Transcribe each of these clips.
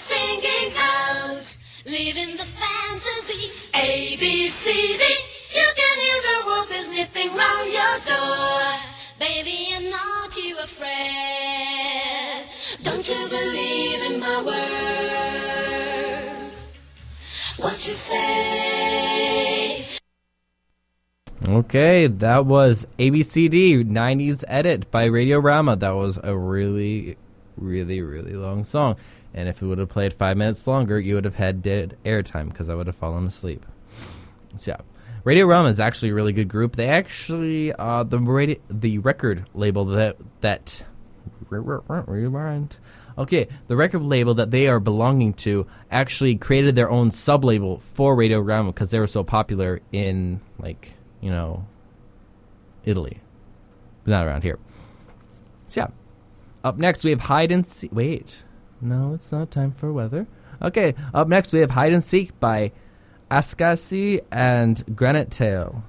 singing out, living the fantasy. A, B, C, D. You can hear the wolf is sniffing round your door. Baby, I'm not too afraid. Don't you believe in my words? What you say? Okay, that was ABCD 90s Edit by Radiorama. That was a really, really, really long song. And if it would have played 5 minutes longer, you would have had dead airtime because I would have fallen asleep. So, yeah. Radiorama is actually a really good group. They actually, the record label that okay, the record label that they are belonging to actually created their own sub-label for Radiorama because they were so popular in, like, you know, Italy. But not around here. So, yeah. Up next, we have Hide and Seek. Wait. No, it's not time for weather. Okay, up next, we have Hide and Seek by Askasi and Granite Tail.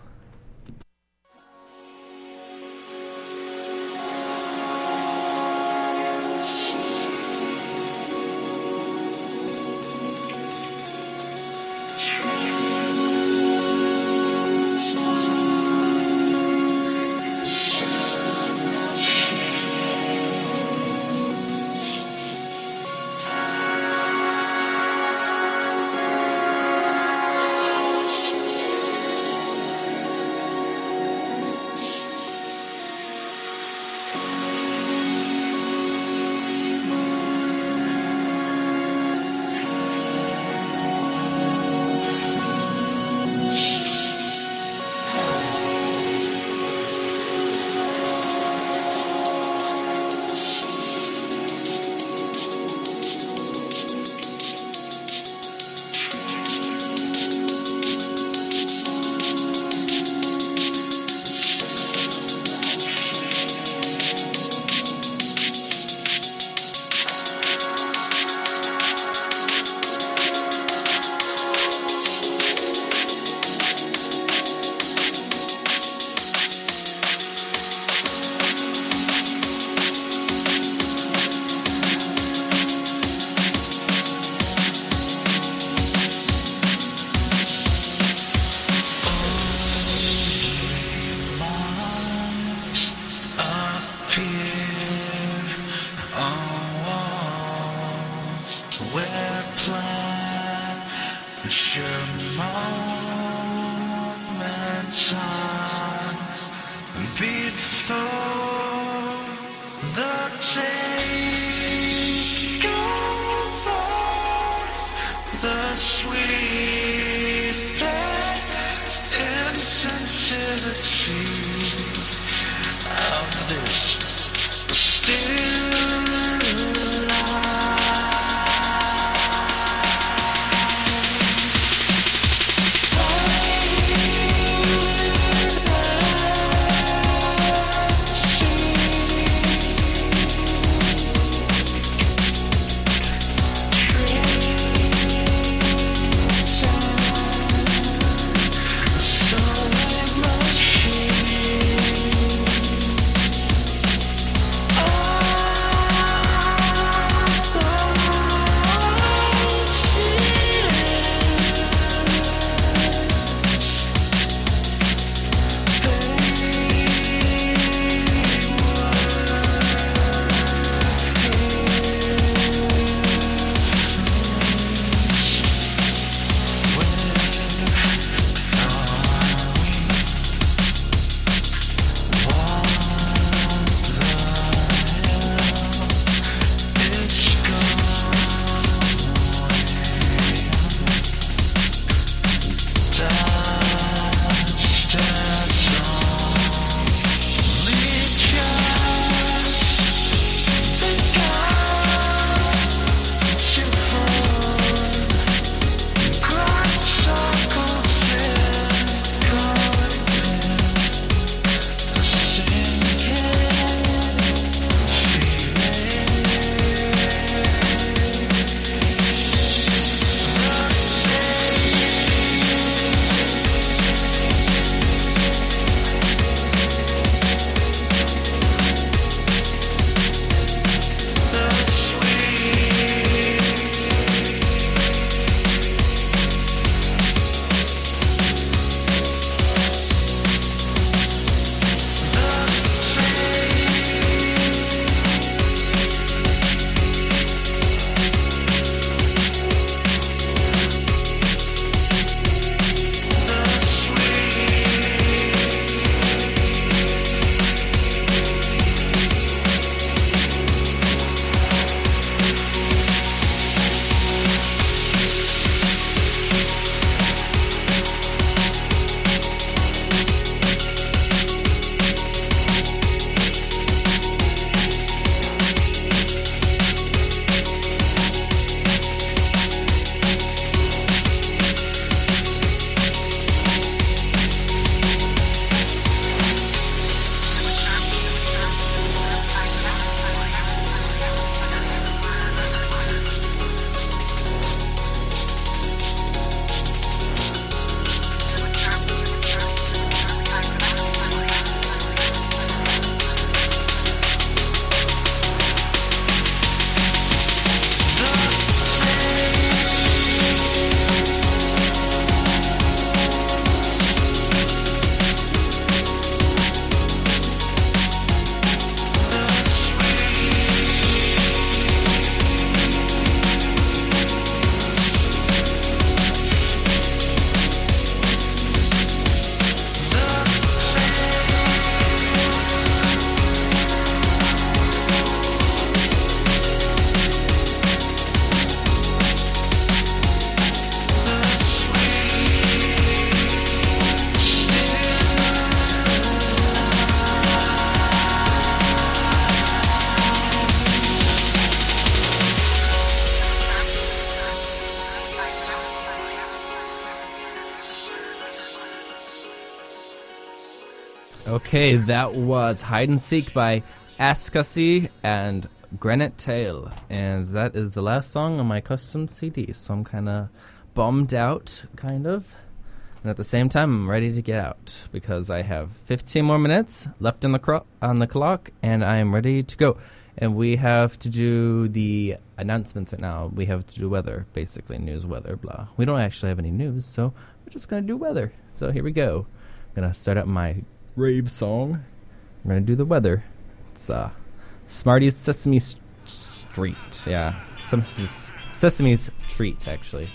Okay, that was Hide and Seek by Askasi and Granite Tail. And that is the last song on my custom CD. So I'm kind of bummed out, kind of. And at the same time, I'm ready to get out because I have 15 more minutes left on the clock, and I am ready to go. And we have to do the announcements right now. We have to do weather, basically news, weather, blah. We don't actually have any news, so we're just going to do weather. So here we go. I'm going to start out my rave song. I'm going to do the weather. It's Smarties Sesame Street. Yeah, Sesame's Treat, actually.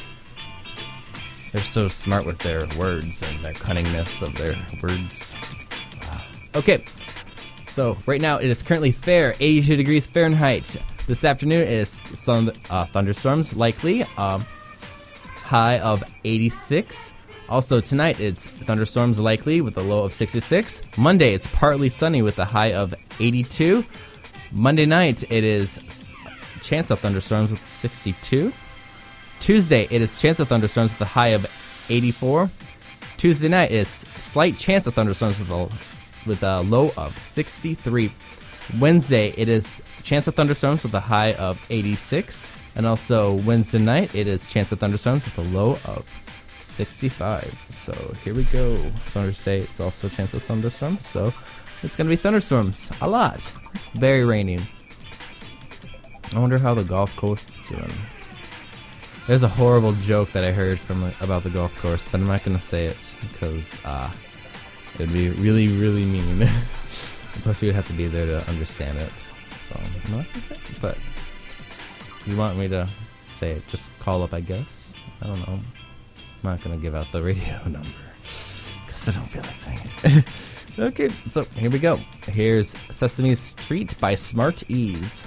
They're so smart with their words and their cunningness of their words. Okay, so right now it is currently fair, 82 degrees Fahrenheit. This afternoon it is thunderstorms likely, high of 86. Also tonight it's thunderstorms likely with a low of 66. Monday it's partly sunny with a high of 82. Monday night it is chance of thunderstorms with 62. Tuesday, it is chance of thunderstorms with a high of 84. Tuesday night is slight chance of thunderstorms with a low of 63. Wednesday, it is chance of thunderstorms with a high of 86. And also Wednesday night, it is chance of thunderstorms with a low of 65. So here we go. Thursday, it's also chance of thunderstorms. So it's going to be thunderstorms a lot. It's very rainy. I wonder how the golf course is doing. There's a horrible joke that I heard about the golf course, but I'm not going to say it because it would be really, really mean. Plus, you would have to be there to understand it. So I'm not going to say it, but if you want me to say it, just call up, I guess. I don't know. I'm not going to give out the radio number because I don't feel like saying it. Okay, so here we go. Here's Sesame Street by Smart Ease.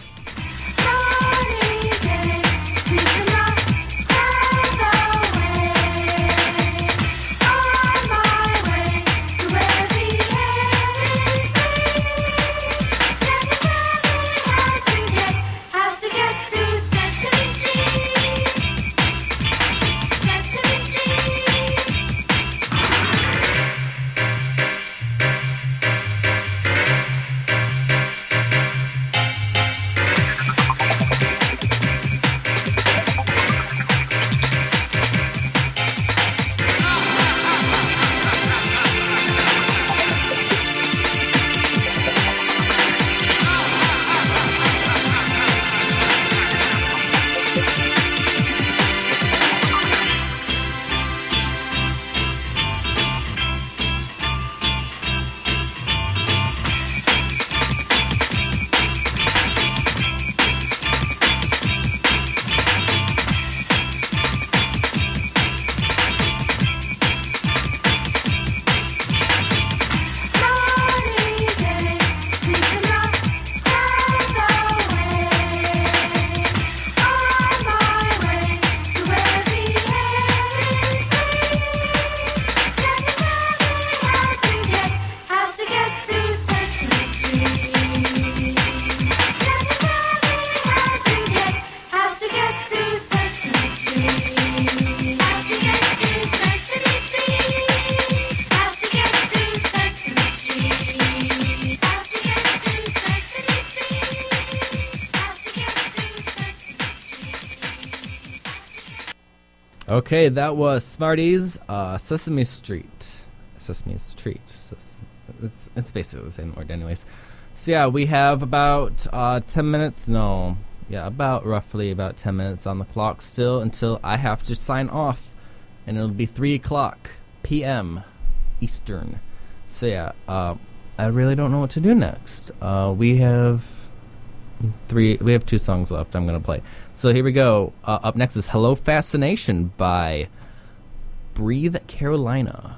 Okay, that was Smarties, Sesame Street. Sesame's Treat. It's basically the same word anyways. So yeah, we have about 10 minutes. No, yeah, roughly about 10 minutes on the clock still until I have to sign off. And it'll be 3 o'clock p.m. Eastern. So yeah, I really don't know what to do next. We have 2 songs left I'm going to play. So here we go. Up next is Hello Fascination by Breathe Carolina.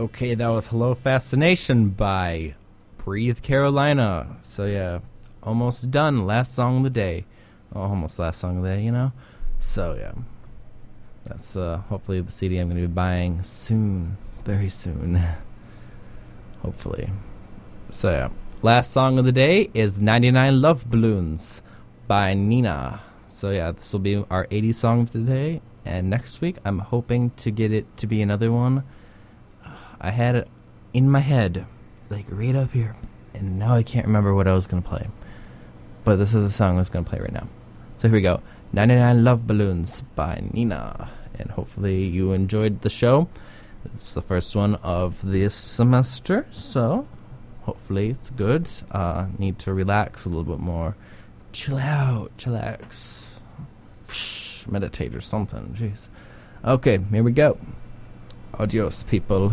Okay, that was Hello Fascination by Breathe Carolina. So yeah, almost done. Last song of the day. Oh, almost last song of the day, you know? So yeah, that's hopefully the CD I'm going to be buying soon. Very soon. Hopefully. So yeah, last song of the day is 99 Love Balloons by Nina. So yeah, this will be our 80 songs today. And next week, I'm hoping to get it to be another one. I had it in my head, like right up here. And now I can't remember what I was going to play. But this is the song I was going to play right now. So here we go. 99 Love Balloons by Nina. And hopefully you enjoyed the show. It's the first one of this semester. So hopefully it's good. Need to relax a little bit more. Chill out. Chillax. Meditate or something. Jeez. Okay, here we go. Adios, people.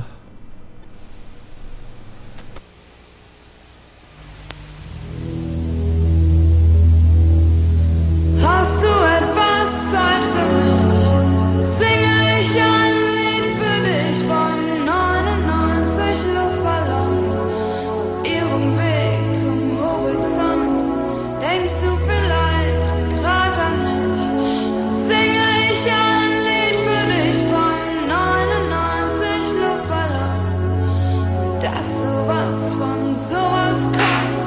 Hast du etwas Zeit für mich? Singe ich ein Lied für dich von 99 Luftballons auf ihrem Weg zum Horizont. Denkst du vielleicht grad an mich? Singe ich ein Lied für dich von 99 Luftballons und dass sowas von sowas kommt.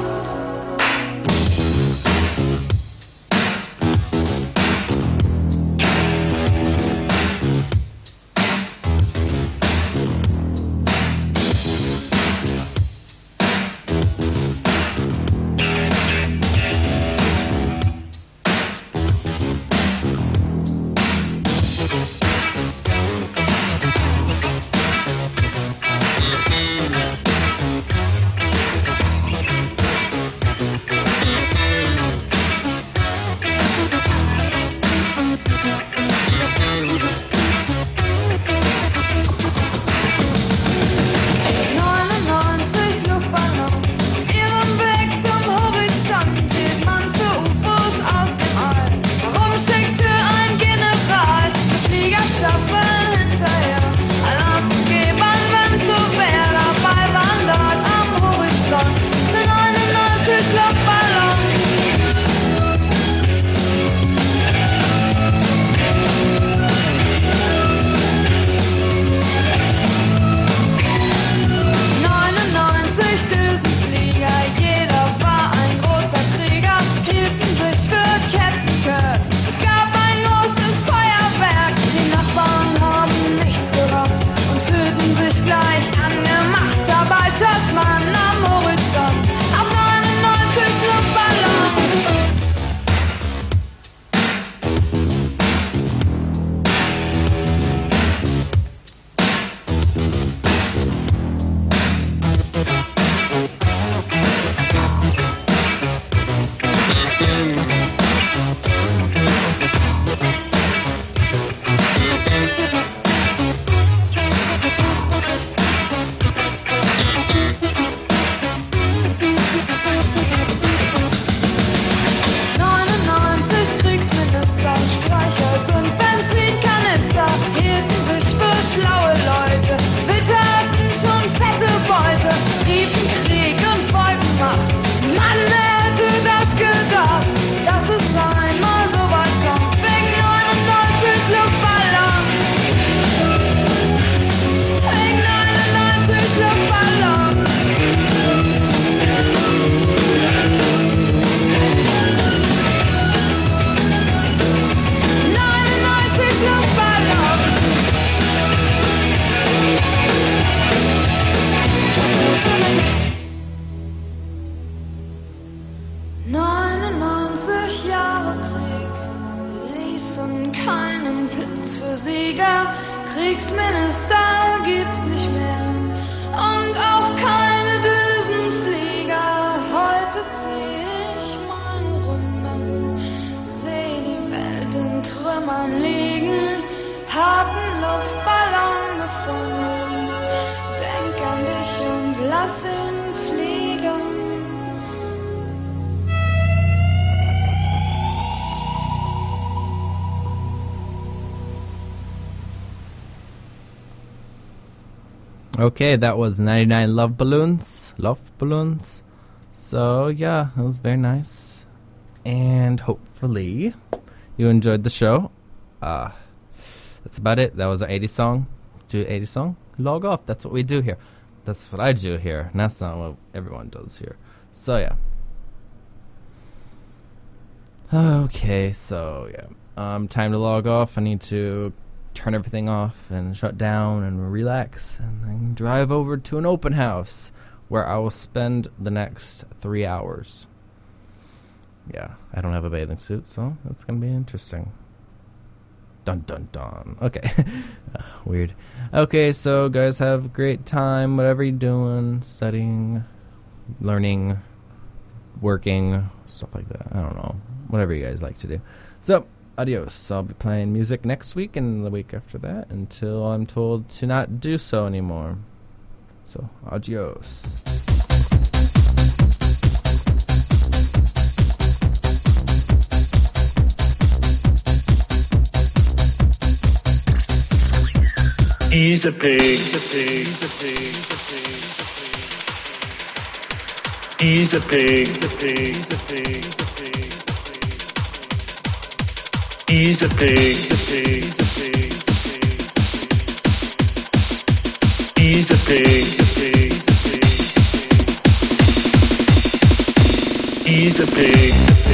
Kriegsminister gibt's nicht mehr und auch keine Düsenflieger. Heute zieh ich meine Runden, seh die Welt in Trümmern liegen, hab 'n Luftballon gefunden, denk an dich und lass ihn fliegen. Okay, that was 99 Love Balloons. Love Balloons. So, yeah, it was very nice. And hopefully you enjoyed the show. That's about it. That was our 80 song. Do 80 song. Log off. That's what we do here. That's what I do here. And that's not what everyone does here. So, yeah. Okay, so, yeah. Time to log off. I need to turn everything off and shut down and relax and then drive over to an open house where I will spend the next 3 hours. Yeah, I don't have a bathing suit, so that's going to be interesting. Dun dun dun. Okay. Weird. Okay, so guys, have a great time, whatever you're doing, studying, learning, working, stuff like that. I don't know. Whatever you guys like to do. So, adios. I'll be playing music next week and the week after that until I'm told to not do so anymore. So, adios. He's a pig, he's a pig, he's a pig, he's a pig, he's a pig, he's a pig, he's a pig,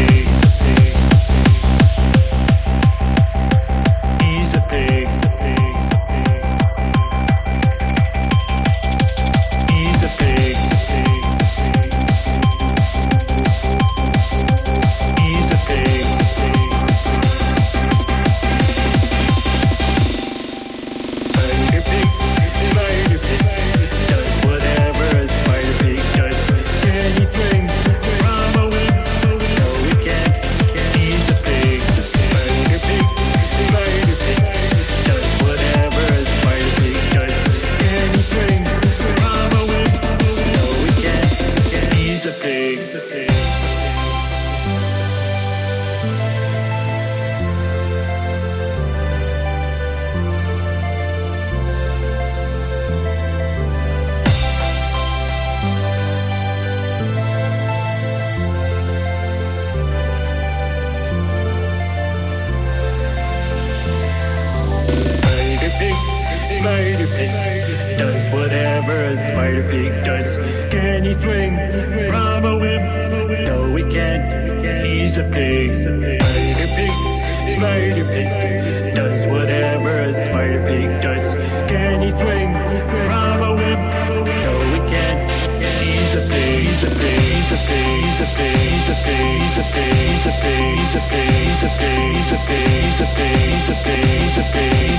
does whatever a spider pig does. Can he swing from a whip? No, he can't. He's a pig. Spider pig, does whatever a spider pig does. Can he swing from a whip? No, he can't. He's a pig. He's a pig. He's a pig. He's a pig. He's a pig. He's a pig. He's a pig. He's a pig. He's a pig. He's a pig. He's a pig. He's a pig. He's a pig.